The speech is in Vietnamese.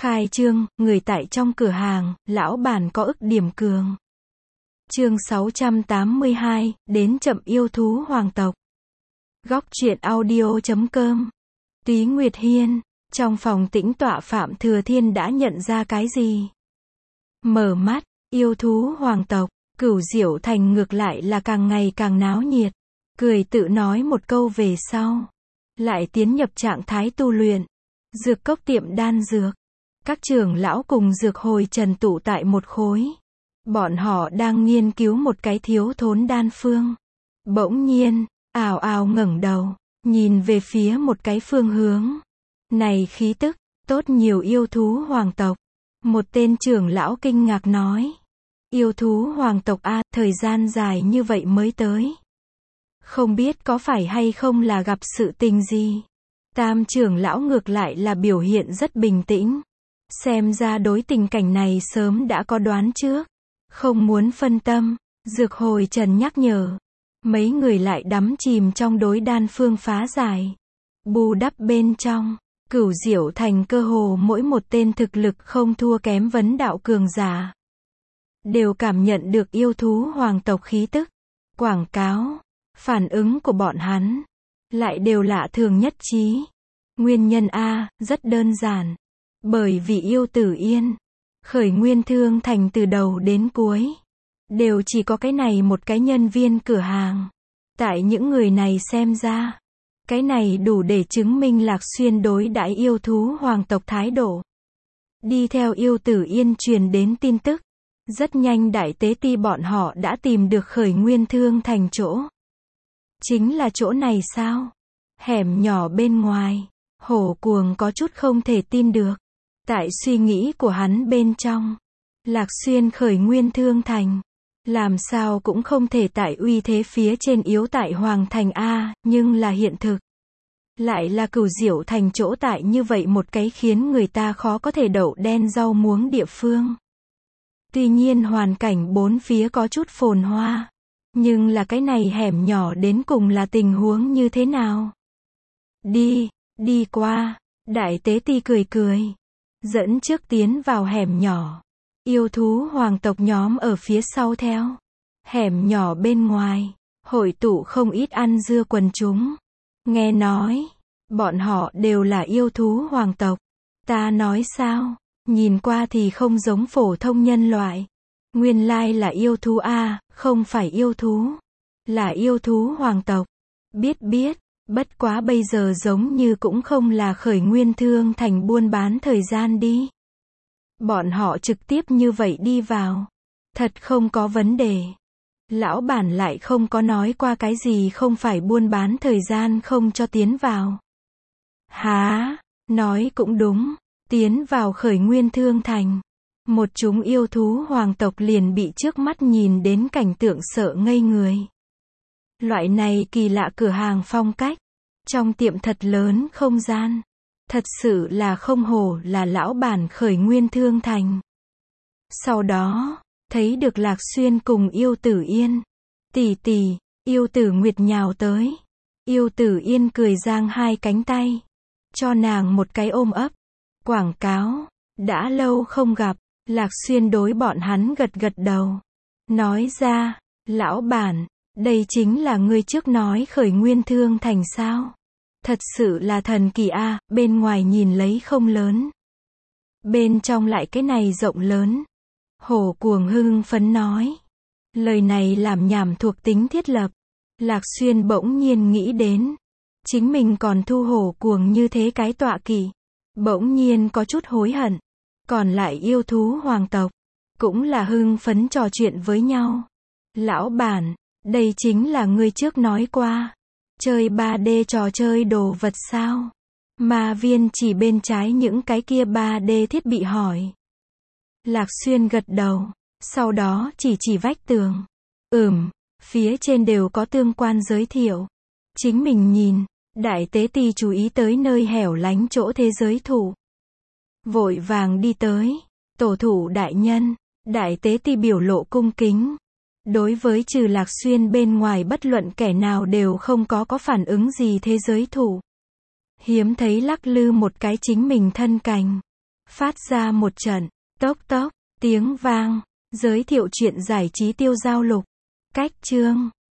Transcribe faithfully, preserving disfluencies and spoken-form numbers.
Khai trương, người tại trong cửa hàng, lão bản có ức điểm cường. Chương sáu trăm tám mươi hai, đến chậm yêu thú hoàng tộc. Góc truyện audio chấm com. Túy Nguyệt Hiên, trong phòng tĩnh tọa Phạm Thừa Thiên đã nhận ra cái gì? Mở mắt, yêu thú hoàng tộc, Cửu Diệu Thành ngược lại là càng ngày càng náo nhiệt. Cười tự nói một câu về sau. Lại tiến nhập trạng thái tu luyện. Dược cốc tiệm đan dược. Các trưởng lão cùng dược hồi trần tụ tại một khối. Bọn họ đang nghiên cứu một cái thiếu thốn đan phương. Bỗng nhiên, ào ào ngẩng đầu, nhìn về phía một cái phương hướng. Này khí tức, tốt nhiều yêu thú hoàng tộc. Một tên trưởng lão kinh ngạc nói. Yêu thú hoàng tộc a, thời gian dài như vậy mới tới. Không biết có phải hay không là gặp sự tình gì. Tam trưởng lão ngược lại là biểu hiện rất bình tĩnh. Xem ra đối tình cảnh này sớm đã có đoán trước. Không muốn phân tâm, dược hồi trần nhắc nhở. Mấy người lại đắm chìm trong đối đan phương phá giải. Bù đắp bên trong, Cửu Diệu Thành cơ hồ mỗi một tên thực lực không thua kém vấn đạo cường giả. Đều cảm nhận được yêu thú hoàng tộc khí tức. Quảng cáo, phản ứng của bọn hắn, lại đều lạ thường nhất trí. Nguyên nhân A, rất đơn giản. Bởi vì yêu Tử Yên, Khởi Nguyên Thương Thành từ đầu đến cuối, đều chỉ có cái này một cái nhân viên cửa hàng. Tại những người này xem ra, cái này đủ để chứng minh Lạc Xuyên đối đãi yêu thú hoàng tộc thái độ. Đi theo yêu Tử Yên truyền đến tin tức. Rất nhanh đại tế ti bọn họ đã tìm được Khởi Nguyên Thương Thành chỗ. Chính là chỗ này sao? Hẻm nhỏ bên ngoài. Hổ Cuồng có chút không thể tin được. Tại suy nghĩ của hắn bên trong, Lạc Xuyên Khởi Nguyên Thương Thành, làm sao cũng không thể tại uy thế phía trên yếu tại Hoàng Thành A, nhưng là hiện thực. Lại là Cửu Diệu Thành chỗ tại như vậy một cái khiến người ta khó có thể đậu đen rau muống địa phương. Tuy nhiên hoàn cảnh bốn phía có chút phồn hoa. Nhưng là cái này hẻm nhỏ đến cùng là tình huống như thế nào? Đi, đi qua. Đại tế ti cười cười. Dẫn trước tiến vào hẻm nhỏ. Yêu thú hoàng tộc nhóm ở phía sau theo. Hẻm nhỏ bên ngoài, hội tụ không ít ăn dưa quần chúng. Nghe nói, bọn họ đều là yêu thú hoàng tộc. Ta nói sao? Nhìn qua thì không giống phổ thông nhân loại. Nguyên lai là yêu thú A, không phải yêu thú. Là yêu thú hoàng tộc. Biết biết, bất quá bây giờ giống như cũng không là Khởi Nguyên Thương Thành buôn bán thời gian đi. Bọn họ trực tiếp như vậy đi vào. Thật không có vấn đề. Lão bản lại không có nói qua cái gì không phải buôn bán thời gian không cho tiến vào. Hả? Nói cũng đúng. Tiến vào Khởi Nguyên Thương Thành. Một chúng yêu thú hoàng tộc liền bị trước mắt nhìn đến cảnh tượng sợ ngây người. Loại này kỳ lạ cửa hàng phong cách. Trong tiệm thật lớn không gian. Thật sự là không hổ là lão bản Khởi Nguyên Thương Thành. Sau đó, thấy được Lạc Xuyên cùng yêu Tử Yên. Tỷ tỷ, yêu Tử Nguyệt nhào tới. Yêu Tử Yên cười giang hai cánh tay. Cho nàng một cái ôm ấp. Quảng cáo, đã lâu không gặp. Lạc Xuyên đối bọn hắn gật gật đầu. Nói ra, lão bản, đây chính là ngươi trước nói Khởi Nguyên Thương Thành sao? Thật sự là thần kỳ a, bên ngoài nhìn lấy không lớn. Bên trong lại cái này rộng lớn. Hổ Cuồng hưng phấn nói. Lời này làm nhảm thuộc tính thiết lập. Lạc Xuyên bỗng nhiên nghĩ đến. Chính mình còn thu Hổ Cuồng như thế cái tọa kỵ. Bỗng nhiên có chút hối hận. Còn lại yêu thú hoàng tộc, cũng là hưng phấn trò chuyện với nhau. Lão bản, đây chính là ngươi trước nói qua. Chơi ba D trò chơi đồ vật sao? Ma Viên chỉ bên trái những cái kia ba D thiết bị hỏi. Lạc Xuyên gật đầu, sau đó chỉ chỉ vách tường. Ừm, phía trên đều có tương quan giới thiệu. Chính mình nhìn, đại tế ti chú ý tới nơi hẻo lánh chỗ thế giới thủ. Vội vàng đi tới. Tổ thủ đại nhân, đại tế ti biểu lộ cung kính. Đối với trừ Lạc Xuyên bên ngoài bất luận kẻ nào đều không có có phản ứng gì thế giới thủ. Hiếm thấy lắc lư một cái chính mình thân cành. Phát ra một trận, tốc tốc, tiếng vang. Giới thiệu chuyện giải trí tiêu giao lục. Cách chương.